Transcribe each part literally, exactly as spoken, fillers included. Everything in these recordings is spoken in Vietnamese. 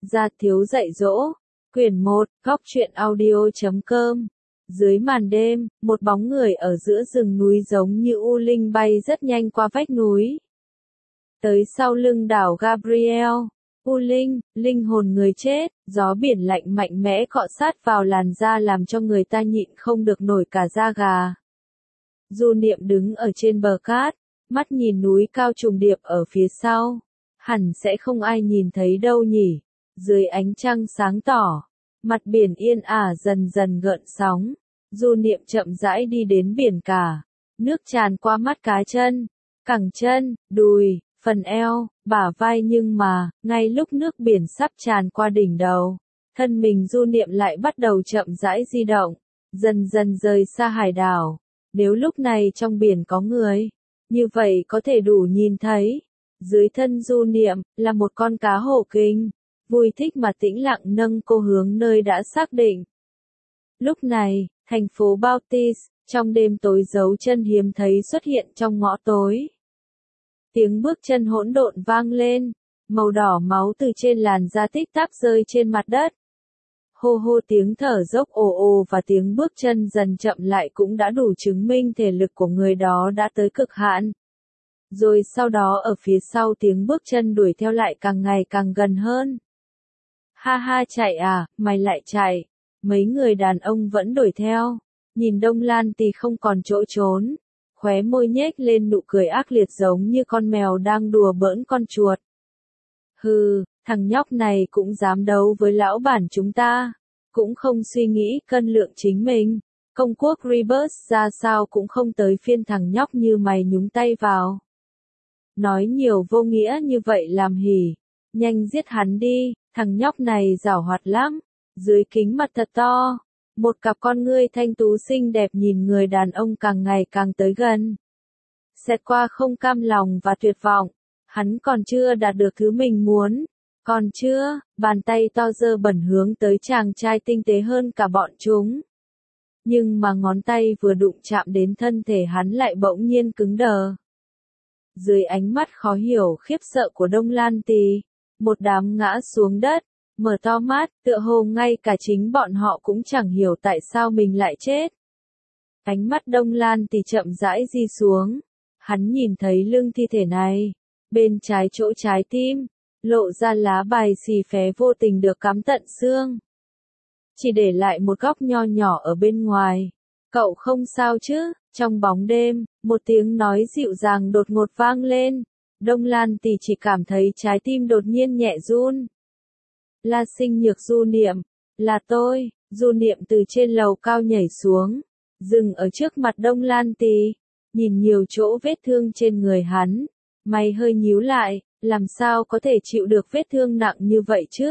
Gia thiếu dạy dỗ. Quyển một, góc truyện audio chấm com. Dưới màn đêm, một bóng người ở giữa rừng núi giống như u linh bay rất nhanh qua vách núi. Tới sau lưng đảo Gabriel. U linh, linh hồn người chết, gió biển lạnh mạnh mẽ cọ sát vào làn da làm cho người ta nhịn không được nổi cả da gà. Du Niệm đứng ở trên bờ cát, mắt nhìn núi cao trùng điệp ở phía sau. Hẳn sẽ không ai nhìn thấy đâu nhỉ. Dưới ánh trăng sáng tỏ, mặt biển yên ả dần dần gợn sóng. Du Niệm chậm rãi đi đến biển cả. Nước tràn qua mắt cá chân, cẳng chân, đùi, phần eo, bả vai, nhưng mà, ngay lúc nước biển sắp tràn qua đỉnh đầu, thân mình Du Niệm lại bắt đầu chậm rãi di động, dần dần rời xa hải đảo. Nếu lúc này trong biển có người, như vậy có thể đủ nhìn thấy. Dưới thân Du Niệm, là một con cá hổ kinh, vui thích mà tĩnh lặng nâng cô hướng nơi đã xác định. Lúc này, thành phố Bautis, trong đêm tối dấu chân hiếm thấy xuất hiện trong ngõ tối. Tiếng bước chân hỗn độn vang lên, màu đỏ máu từ trên làn da tích tắc rơi trên mặt đất. Hô hô tiếng thở dốc ồ ồ và tiếng bước chân dần chậm lại cũng đã đủ chứng minh thể lực của người đó đã tới cực hạn. Rồi sau đó ở phía sau tiếng bước chân đuổi theo lại càng ngày càng gần hơn. Ha ha, chạy à, mày lại chạy. Mấy người đàn ông vẫn đuổi theo. Nhìn Đông Lan Tì không còn chỗ trốn. Khóe môi nhếch lên nụ cười ác liệt giống như con mèo đang đùa bỡn con chuột. Hừ, thằng nhóc này cũng dám đấu với lão bản chúng ta. Cũng không suy nghĩ cân lượng chính mình. Công quốc Rebus ra sao cũng không tới phiên thằng nhóc như mày nhúng tay vào. Nói nhiều vô nghĩa như vậy làm hỉ. Nhanh giết hắn đi, thằng nhóc này giảo hoạt lắm. Dưới kính mặt thật to, một cặp con ngươi thanh tú xinh đẹp nhìn người đàn ông càng ngày càng tới gần. Xẹt qua không cam lòng và tuyệt vọng, hắn còn chưa đạt được thứ mình muốn. Còn chưa, bàn tay to dơ bẩn hướng tới chàng trai tinh tế hơn cả bọn chúng. Nhưng mà ngón tay vừa đụng chạm đến thân thể hắn lại bỗng nhiên cứng đờ. Dưới ánh mắt khó hiểu khiếp sợ của Đông Lan Tì, một đám ngã xuống đất, mở to mắt, tựa hồ ngay cả chính bọn họ cũng chẳng hiểu tại sao mình lại chết. Ánh mắt Đông Lan Tì chậm rãi di xuống, hắn nhìn thấy lưng thi thể này, bên trái chỗ trái tim, lộ ra lá bài xì phé vô tình được cắm tận xương. Chỉ để lại một góc nho nhỏ ở bên ngoài. Cậu không sao chứ? Trong bóng đêm, một tiếng nói dịu dàng đột ngột vang lên. Đông Lan Tì chỉ cảm thấy trái tim đột nhiên nhẹ run. La Sinh Nhược, Du Niệm, là tôi. Du Niệm từ trên lầu cao nhảy xuống, dừng ở trước mặt Đông Lan Tì, nhìn nhiều chỗ vết thương trên người hắn, mày hơi nhíu lại, làm sao có thể chịu được vết thương nặng như vậy chứ?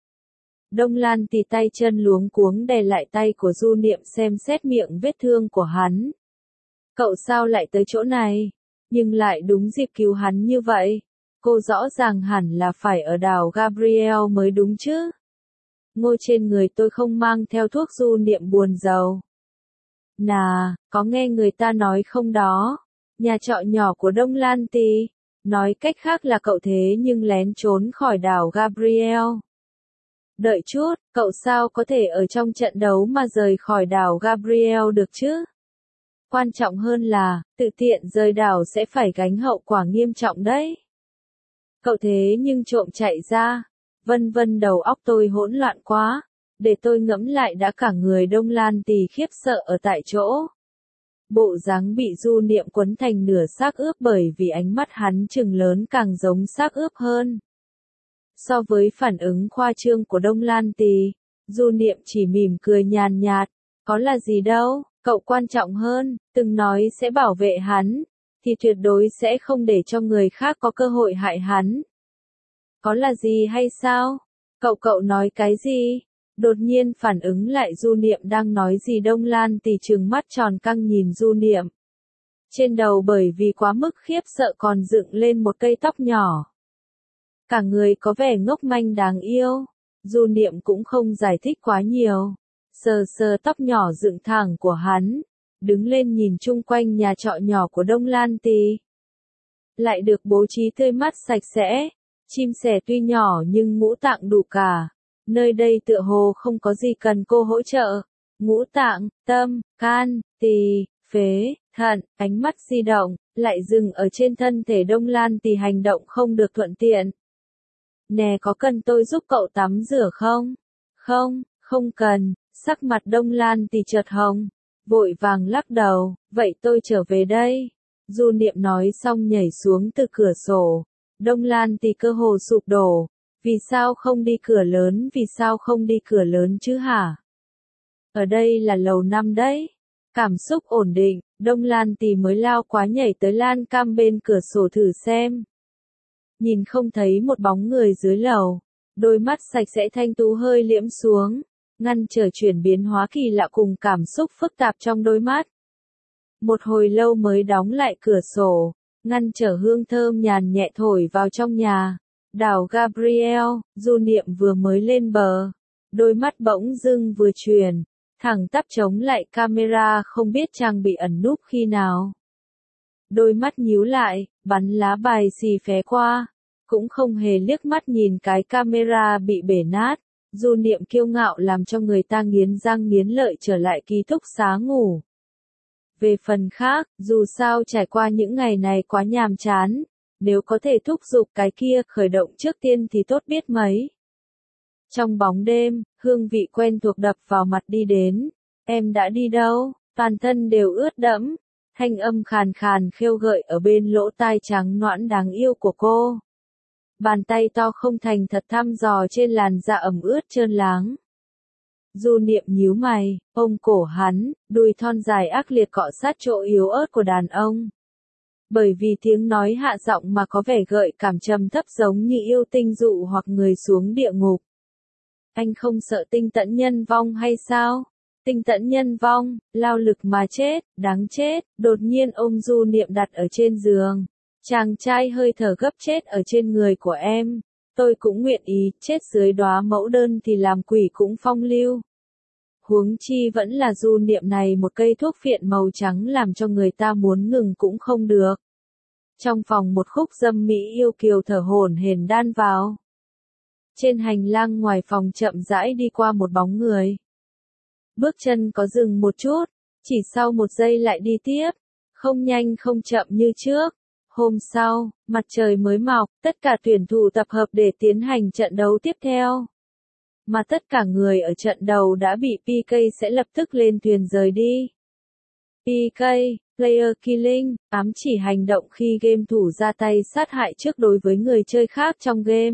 Đông Lan Tì tay chân luống cuống đè lại tay của Du Niệm xem xét miệng vết thương của hắn. Cậu sao lại tới chỗ này? Nhưng lại đúng dịp cứu hắn như vậy. Cô rõ ràng hẳn là phải ở đảo Gabriel mới đúng chứ. Ngôi trên người tôi không mang theo thuốc. Du Niệm buồn rầu. Nà, có nghe người ta nói không đó? Nhà trọ nhỏ của Đông Lan Tì. Nói cách khác là cậu thế nhưng lén trốn khỏi đảo Gabriel. Đợi chút, cậu sao có thể ở trong trận đấu mà rời khỏi đảo Gabriel được chứ? Quan trọng hơn là, tự tiện rời đảo sẽ phải gánh hậu quả nghiêm trọng đấy. Cậu thế nhưng trộm chạy ra, vân vân đầu óc tôi hỗn loạn quá, để tôi ngẫm lại đã cả người Đông Lan Tì khiếp sợ ở tại chỗ. Bộ dáng bị Du Niệm quấn thành nửa xác ướp bởi vì ánh mắt hắn trừng lớn càng giống xác ướp hơn. So với phản ứng khoa trương của Đông Lan Tì, Du Niệm chỉ mỉm cười nhàn nhạt, có là gì đâu, cậu quan trọng hơn, từng nói sẽ bảo vệ hắn, thì tuyệt đối sẽ không để cho người khác có cơ hội hại hắn. Có là gì hay sao? Cậu cậu nói cái gì? Đột nhiên phản ứng lại Du Niệm đang nói gì. Đông Lan Tì trừng mắt tròn căng nhìn Du Niệm. Trên đầu bởi vì quá mức khiếp sợ còn dựng lên một cây tóc nhỏ. Cả người có vẻ ngốc manh đáng yêu. Du Niệm cũng không giải thích quá nhiều. Sờ sờ tóc nhỏ dựng thẳng của hắn. Đứng lên nhìn chung quanh nhà trọ nhỏ của Đông Lan Tì. Lại được bố trí tươi mát sạch sẽ. Chim sẻ tuy nhỏ nhưng ngũ tạng đủ cả. Nơi đây tựa hồ không có gì cần cô hỗ trợ. Ngũ tạng, tâm, can, tỳ, phế, thận, ánh mắt di động, lại dừng ở trên thân thể Đông Lan Tỳ hành động không được thuận tiện. Nè có cần tôi giúp cậu tắm rửa không? Không, không cần, sắc mặt Đông Lan Tỳ chợt hồng, vội vàng lắc đầu, vậy tôi trở về đây. Du Niệm nói xong nhảy xuống từ cửa sổ. Đông Lan Tỳ cơ hồ sụp đổ. Vì sao không đi cửa lớn, vì sao không đi cửa lớn chứ hả? Ở đây là lầu năm đấy. Cảm xúc ổn định, Đông Lan Tỳ mới lao quá nhảy tới lan can bên cửa sổ thử xem. Nhìn không thấy một bóng người dưới lầu. Đôi mắt sạch sẽ thanh tú hơi liễm xuống, ngăn trở chuyển biến hóa kỳ lạ cùng cảm xúc phức tạp trong đôi mắt. Một hồi lâu mới đóng lại cửa sổ, ngăn trở hương thơm nhàn nhẹ thổi vào trong nhà. Đảo Gabriel, Du Niệm vừa mới lên bờ, đôi mắt bỗng dưng vừa chuyển, thẳng tắp chống lại camera không biết chàng bị ẩn núp khi nào. Đôi mắt nhíu lại, bắn lá bài xì phé qua, cũng không hề liếc mắt nhìn cái camera bị bể nát. Du Niệm kiêu ngạo làm cho người ta nghiến răng nghiến lợi trở lại ký túc xá ngủ. Về phần khác, dù sao trải qua những ngày này quá nhàm chán, nếu có thể thúc giục cái kia khởi động trước tiên thì tốt biết mấy. Trong bóng đêm, hương vị quen thuộc đập vào mặt đi đến. Em đã đi đâu? Toàn thân đều ướt đẫm. Thanh âm khàn khàn khêu gợi ở bên lỗ tai trắng nõn đáng yêu của cô. Bàn tay to không thành thật thăm dò trên làn da ẩm ướt trơn láng. Du Niệm nhíu mày, ôm cổ hắn, đùi thon dài ác liệt cọ sát chỗ yếu ớt của đàn ông. Bởi vì tiếng nói hạ giọng mà có vẻ gợi cảm trầm thấp giống như yêu tinh dụ hoặc người xuống địa ngục. Anh không sợ tinh tẫn nhân vong hay sao? Tinh tẫn nhân vong, lao lực mà chết, đáng chết, đột nhiên ôm Du Niệm đặt ở trên giường. Chàng trai hơi thở gấp chết ở trên người của em. Tôi cũng nguyện ý, chết dưới đóa mẫu đơn thì làm quỷ cũng phong lưu. Huống chi vẫn là Du Niệm này một cây thuốc phiện màu trắng làm cho người ta muốn ngừng cũng không được. Trong phòng một khúc dâm mỹ yêu kiều thở hổn hển đan vào. Trên hành lang ngoài phòng chậm rãi đi qua một bóng người. Bước chân có dừng một chút, chỉ sau một giây lại đi tiếp, không nhanh không chậm như trước. Hôm sau, mặt trời mới mọc, tất cả tuyển thủ tập hợp để tiến hành trận đấu tiếp theo. Mà tất cả người ở trận đầu đã bị pê ca sẽ lập tức lên thuyền rời đi. pê ca, Player Killing, ám chỉ hành động khi game thủ ra tay sát hại trước đối với người chơi khác trong game.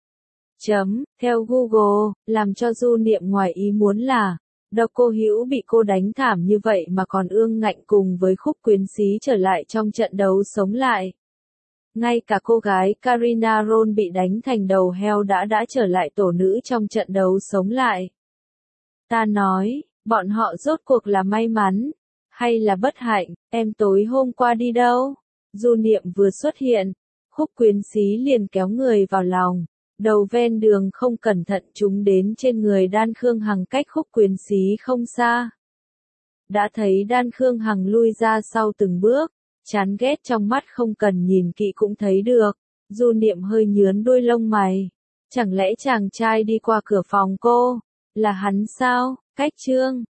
Chấm, theo Google, làm cho Du Niệm ngoài ý muốn là, Độc Cô Hữu bị cô đánh thảm như vậy mà còn ương ngạnh cùng với Khúc Quyến Xí trở lại trong trận đấu sống lại. Ngay cả cô gái Karina Ron bị đánh thành đầu heo đã đã trở lại tổ nữ trong trận đấu sống lại. Ta nói, bọn họ rốt cuộc là may mắn, hay là bất hạnh, em tối hôm qua đi đâu? Du Niệm vừa xuất hiện, Khúc Quyến Xí liền kéo người vào lòng. Đầu ven đường không cẩn thận chúng đến trên người Đan Khương Hằng cách Khúc Quyến Xí không xa. Đã thấy Đan Khương Hằng lui ra sau từng bước, chán ghét trong mắt không cần nhìn kỹ cũng thấy được. Du Niệm hơi nhướn đôi lông mày. Chẳng lẽ chàng trai đi qua cửa phòng cô, là hắn sao? Cách Trương,